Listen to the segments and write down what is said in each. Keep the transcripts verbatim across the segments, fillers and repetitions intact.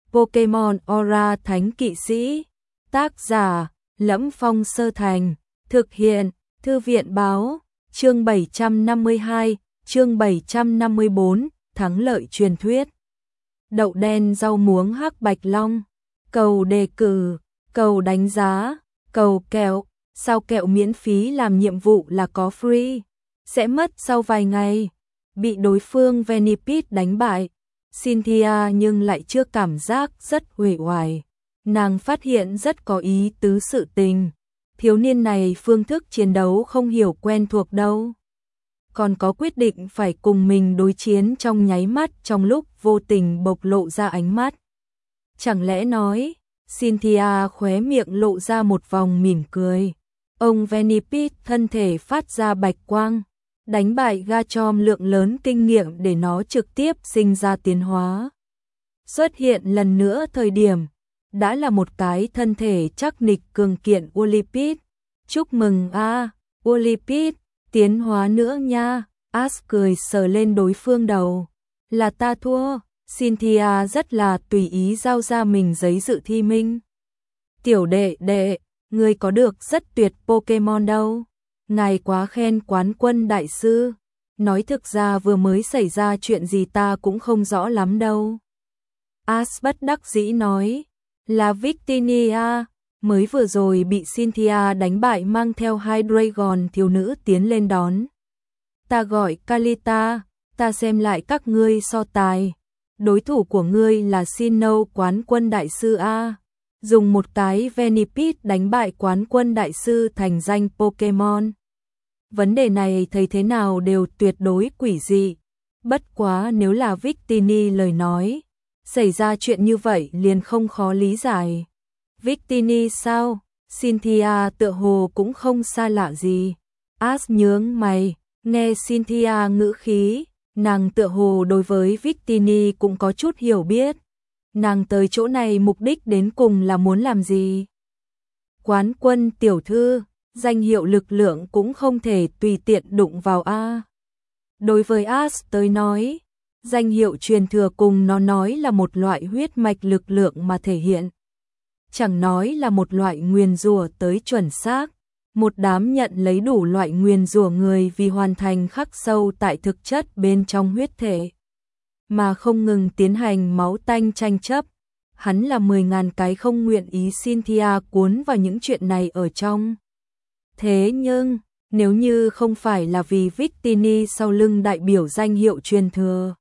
Pokemon Aura Thánh Kỵ Sĩ. Tác giả: Lẫm Phong Sơ Thành. Thực hiện: Thư viện báo. Chương bảy trăm năm mươi hai, chương bảy trăm năm mươi bốn, thắng lợi truyền thuyết. Đậu đen rau muống hắc bạch long. Cầu đề cử, cầu đánh giá, cầu kẹo. Sao kẹo miễn phí làm nhiệm vụ là có free. Sẽ mất sau vài ngày. Bị đối phương Venipede đánh bại. Cynthia nhưng lại chưa cảm giác rất uể oải. Nàng phát hiện rất có ý tứ sự tình. Thiếu niên này phương thức chiến đấu không hiểu quen thuộc đâu. Còn có quyết định phải cùng mình đối chiến trong nháy mắt trong lúc vô tình bộc lộ ra ánh mắt. Chẳng lẽ nói, Cynthia khóe miệng lộ ra một vòng mỉm cười. Ông Venipede thân thể phát ra bạch quang, đánh bại Garchomp lượng lớn kinh nghiệm để nó trực tiếp sinh ra tiến hóa. Xuất hiện lần nữa thời điểm, đã là một cái thân thể chắc nịch cường kiện Whirlipede. Chúc mừng a, à, Whirlipede, tiến hóa nữa nha. Ash cười sờ lên đối phương đầu. Là ta thua. Cynthia rất là tùy ý giao ra mình giấy dự thi minh. Tiểu đệ đệ, ngươi có được rất tuyệt Pokemon đâu. Ngài quá khen quán quân đại sư. Nói thực ra vừa mới xảy ra chuyện gì ta cũng không rõ lắm đâu. Ash bất đắc dĩ nói. Là Victinia, mới vừa rồi bị Cynthia đánh bại mang theo hai Dragon thiếu nữ tiến lên đón. Ta gọi Kalita, ta xem lại các ngươi so tài. Đối thủ của ngươi là Sinnoh quán quân đại sư A. Dùng một cái Venipede đánh bại quán quân đại sư thành danh Pokemon. Vấn đề này thấy thế nào đều tuyệt đối quỷ dị. Bất quá nếu là Victini lời nói, xảy ra chuyện như vậy liền không khó lý giải. Victini sao? Cynthia tựa hồ cũng không xa lạ gì. Ash nhướng mày, nghe Cynthia ngữ khí, nàng tựa hồ đối với Victini cũng có chút hiểu biết. Nàng tới chỗ này mục đích đến cùng là muốn làm gì? Quán quân tiểu thư, danh hiệu lực lượng cũng không thể tùy tiện đụng vào a. Đối với Ash tới nói, danh hiệu truyền thừa cùng nó nói là một loại huyết mạch lực lượng mà thể hiện. Chẳng nói là một loại nguyền rủa tới chuẩn xác, một đám nhận lấy đủ loại nguyền rủa người vì hoàn thành khắc sâu tại thực chất bên trong huyết thể, mà không ngừng tiến hành máu tanh tranh chấp. Hắn là mười ngàn cái không nguyện ý Cynthia cuốn vào những chuyện này ở trong. Thế nhưng, nếu như không phải là vì Victini sau lưng đại biểu danh hiệu truyền thừa,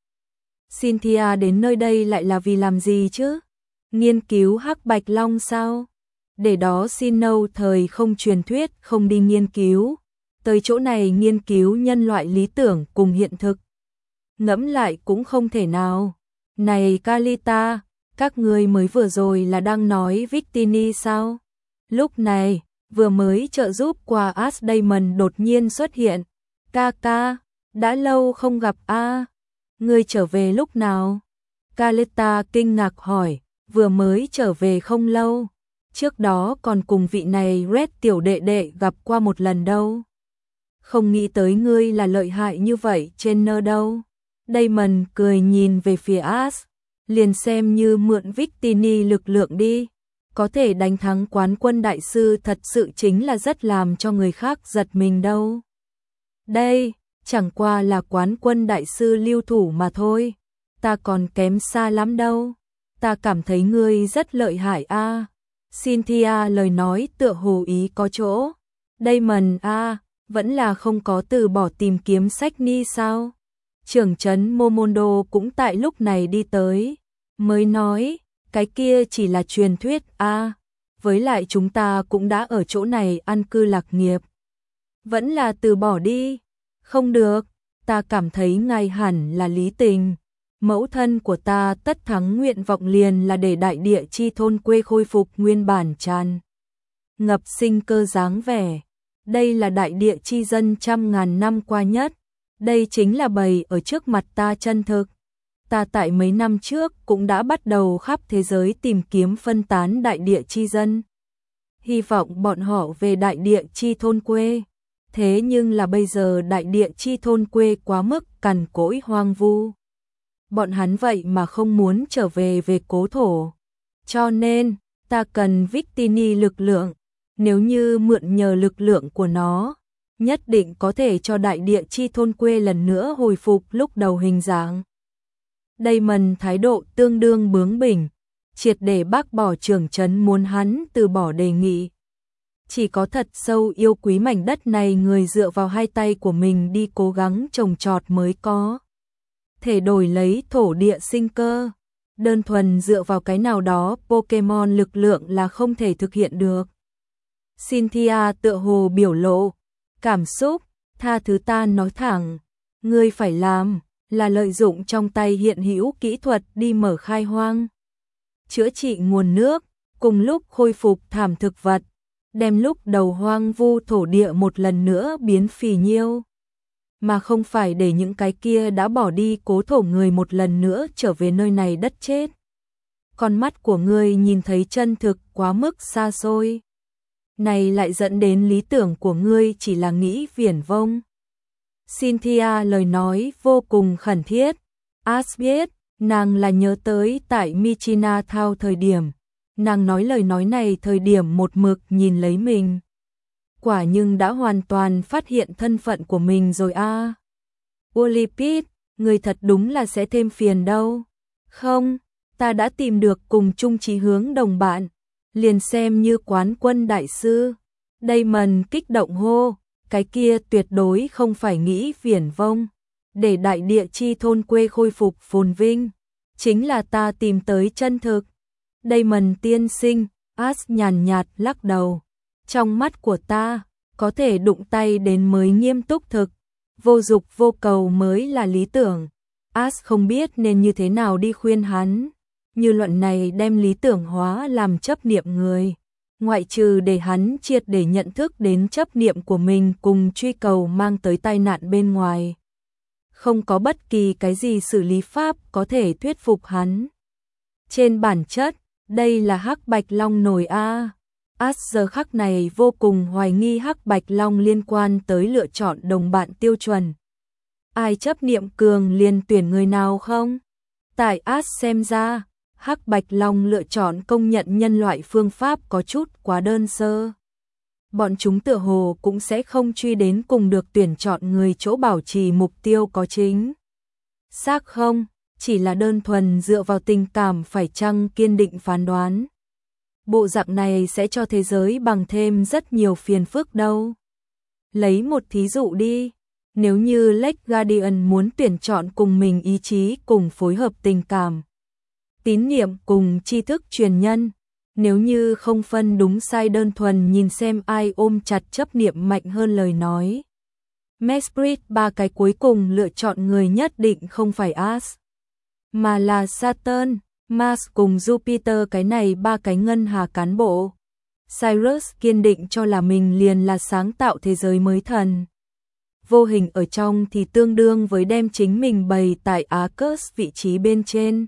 Cynthia đến nơi đây lại là vì làm gì chứ? Nghiên cứu hắc bạch long sao? Để đó Sinnoh thời không truyền thuyết không đi nghiên cứu, tới chỗ này nghiên cứu nhân loại lý tưởng cùng hiện thực. Ngẫm lại cũng không thể nào. Này Kalita, các ngươi mới vừa rồi là đang nói Victini sao? Lúc này, vừa mới trợ giúp qua Ash Damon đột nhiên xuất hiện. Ca ca, đã lâu không gặp a. Ngươi trở về lúc nào? Kalita kinh ngạc hỏi, vừa mới trở về không lâu. Trước đó còn cùng vị này Red tiểu đệ đệ gặp qua một lần đâu. Không nghĩ tới ngươi là lợi hại như vậy trên nơ đâu. Damon cười nhìn về phía Ash, liền xem như mượn Victini lực lượng đi. Có thể đánh thắng quán quân đại sư thật sự chính là rất làm cho người khác giật mình đâu. Đây, chẳng qua là quán quân đại sư lưu thủ mà thôi. Ta còn kém xa lắm đâu. Ta cảm thấy ngươi rất lợi hại a. À. Cynthia lời nói tựa hồ ý có chỗ. Damon a, à, vẫn là không có từ bỏ tìm kiếm sách ni sao? Trưởng trấn Momondo cũng tại lúc này đi tới, mới nói, cái kia chỉ là truyền thuyết a, à, với lại chúng ta cũng đã ở chỗ này an cư lạc nghiệp. Vẫn là từ bỏ đi. Không được, ta cảm thấy ngài hẳn là lý tình. Mẫu thân của ta tất thắng nguyện vọng liền là để đại địa chi thôn quê khôi phục nguyên bản tràn ngập sinh cơ dáng vẻ. Đây là đại địa chi dân trăm ngàn năm qua nhất. Đây chính là bày ở trước mặt ta chân thực. Ta tại mấy năm trước cũng đã bắt đầu khắp thế giới tìm kiếm phân tán đại địa chi dân. Hy vọng bọn họ về đại địa chi thôn quê. Thế nhưng là bây giờ đại địa chi thôn quê quá mức cằn cỗi hoang vu. Bọn hắn vậy mà không muốn trở về về cố thổ. Cho nên, ta cần Victini lực lượng, nếu như mượn nhờ lực lượng của nó, nhất định có thể cho đại địa chi thôn quê lần nữa hồi phục lúc đầu hình dạng. Damon thái độ tương đương bướng bỉnh, triệt để bác bỏ trưởng trấn muốn hắn từ bỏ đề nghị. Chỉ có thật sâu yêu quý mảnh đất này người dựa vào hai tay của mình đi cố gắng trồng trọt mới có thể đổi lấy thổ địa sinh cơ. Đơn thuần dựa vào cái nào đó Pokemon lực lượng là không thể thực hiện được. Cynthia tựa hồ biểu lộ cảm xúc, tha thứ ta nói thẳng, ngươi phải làm là lợi dụng trong tay hiện hữu kỹ thuật đi mở khai hoang, chữa trị nguồn nước, cùng lúc khôi phục thảm thực vật, đem lúc đầu hoang vu thổ địa một lần nữa biến phì nhiêu, mà không phải để những cái kia đã bỏ đi cố thổ người một lần nữa trở về nơi này đất chết. Con mắt của ngươi nhìn thấy chân thực quá mức xa xôi, này lại dẫn đến lý tưởng của ngươi chỉ là nghĩ viển vông. Cynthia lời nói vô cùng khẩn thiết. Ash biết, nàng là nhớ tới tại Michina Thao thời điểm, nàng nói lời nói này thời điểm một mực nhìn lấy mình. Quả nhưng đã hoàn toàn phát hiện thân phận của mình rồi a. À. Olipid, người thật đúng là sẽ thêm phiền đâu. Không, ta đã tìm được cùng chung chí hướng đồng bạn, liền xem như quán quân đại sư. Damon kích động hô, cái kia tuyệt đối không phải nghĩ viển vông, để đại địa chi thôn quê khôi phục phồn vinh, chính là ta tìm tới chân thực. Damon tiên sinh, Ash nhàn nhạt lắc đầu, trong mắt của ta, có thể đụng tay đến mới nghiêm túc thực, vô dục vô cầu mới là lý tưởng. Ash không biết nên như thế nào đi khuyên hắn, như luận này đem lý tưởng hóa làm chấp niệm người, ngoại trừ để hắn triệt để nhận thức đến chấp niệm của mình cùng truy cầu mang tới tai nạn bên ngoài. Không có bất kỳ cái gì xử lý pháp có thể thuyết phục hắn. Trên bản chất, đây là Hắc Bạch Long nổi a. Ash giờ khắc này vô cùng hoài nghi Hắc Bạch Long liên quan tới lựa chọn đồng bạn tiêu chuẩn. Ai chấp niệm cường liền tuyển người nào không? Tại Ash xem ra, Hắc Bạch Long lựa chọn công nhận nhân loại phương pháp có chút quá đơn sơ. Bọn chúng tựa hồ cũng sẽ không truy đến cùng được tuyển chọn người chỗ bảo trì mục tiêu có chính xác không, chỉ là đơn thuần dựa vào tình cảm phải chăng kiên định phán đoán. Bộ dạng này sẽ cho thế giới bằng thêm rất nhiều phiền phức đâu. Lấy một thí dụ đi, nếu như Lake Guardian muốn tuyển chọn cùng mình ý chí cùng phối hợp tình cảm, tín niệm cùng tri thức truyền nhân, nếu như không phân đúng sai đơn thuần nhìn xem ai ôm chặt chấp niệm mạnh hơn lời nói. Mesprit ba cái cuối cùng lựa chọn người nhất định không phải Ash, mà là Saturn, Mars cùng Jupiter, cái này ba cái ngân hà cán bộ. Cyrus kiên định cho là mình liền là sáng tạo thế giới mới thần. Vô hình ở trong thì tương đương với đem chính mình bày tại Arcus vị trí bên trên.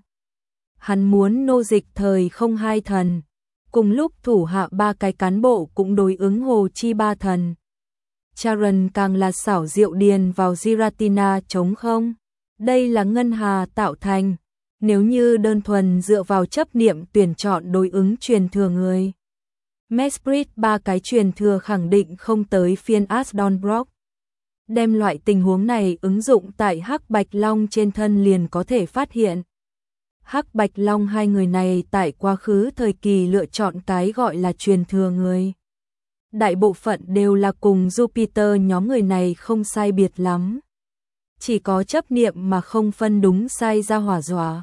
Hắn muốn nô dịch thời không hai thần, cùng lúc thủ hạ ba cái cán bộ cũng đối ứng hồ chi ba thần. Charon càng là xảo diệu điền vào Giratina trống không. Đây là ngân hà tạo thành, nếu như đơn thuần dựa vào chấp niệm tuyển chọn đối ứng truyền thừa người. Mesprit ba cái truyền thừa khẳng định không tới phiên Asdonbrock. Đem loại tình huống này ứng dụng tại Hắc Bạch Long trên thân liền có thể phát hiện. Hắc Bạch Long hai người này tại quá khứ thời kỳ lựa chọn cái gọi là truyền thừa người. Đại bộ phận đều là cùng Jupiter nhóm người này không sai biệt lắm. Chỉ có chấp niệm mà không phân đúng sai ra hỏa dọa.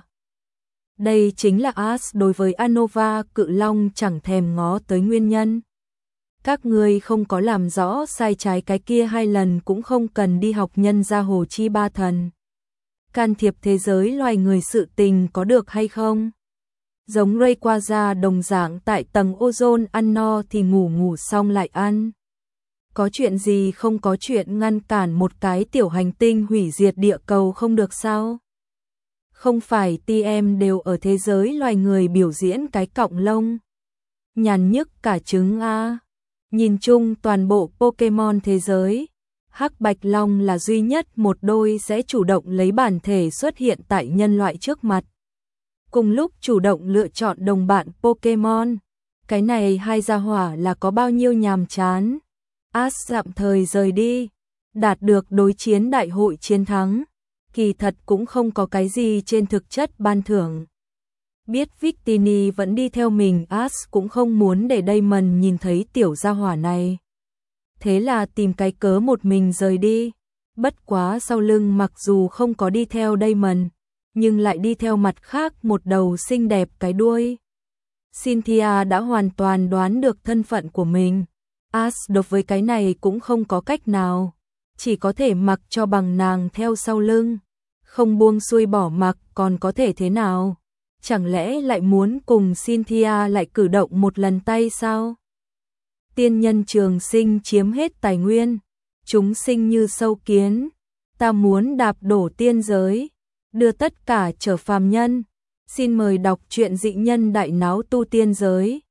Đây chính là Ash đối với Anova Cự Long chẳng thèm ngó tới nguyên nhân. Các ngươi không có làm rõ sai trái cái kia hai lần cũng không cần đi học nhân gia hồ chi ba thần. Can thiệp thế giới loài người sự tình có được hay không? Giống Rayquaza đồng dạng tại tầng ozone ăn no thì ngủ ngủ xong lại ăn. Có chuyện gì không có chuyện ngăn cản một cái tiểu hành tinh hủy diệt địa cầu không được sao? Không phải tê em đều ở thế giới loài người biểu diễn cái cọng lông. Nhàn nhức cả trứng a. Nhìn chung toàn bộ Pokemon thế giới, Hắc Bạch Long là duy nhất một đôi sẽ chủ động lấy bản thể xuất hiện tại nhân loại trước mặt. cùng lúc chủ động lựa chọn đồng bạn Pokemon. Cái này hai gia hỏa là có bao nhiêu nhàm chán. Ash tạm thời rời đi, đạt được đối chiến đại hội chiến thắng. Kỳ thật cũng không có cái gì trên thực chất ban thưởng. Biết Victini vẫn đi theo mình, Ash cũng không muốn để Damon nhìn thấy tiểu gia hỏa này. Thế là tìm cái cớ một mình rời đi. Bất quá sau lưng mặc dù không có đi theo Damon, nhưng lại đi theo mặt khác một đầu xinh đẹp cái đuôi. Cynthia đã hoàn toàn đoán được thân phận của mình. Ash đối với cái này cũng không có cách nào, chỉ có thể mặc cho bằng nàng theo sau lưng. Không buông xuôi bỏ mặc còn có thể thế nào? Chẳng lẽ lại muốn cùng Cynthia lại cử động một lần tay sao? Tiên nhân trường sinh chiếm hết tài nguyên, chúng sinh như sâu kiến, ta muốn đạp đổ tiên giới, đưa tất cả trở phàm nhân. Xin mời đọc truyện Dị Nhân Đại Náo Tu Tiên Giới.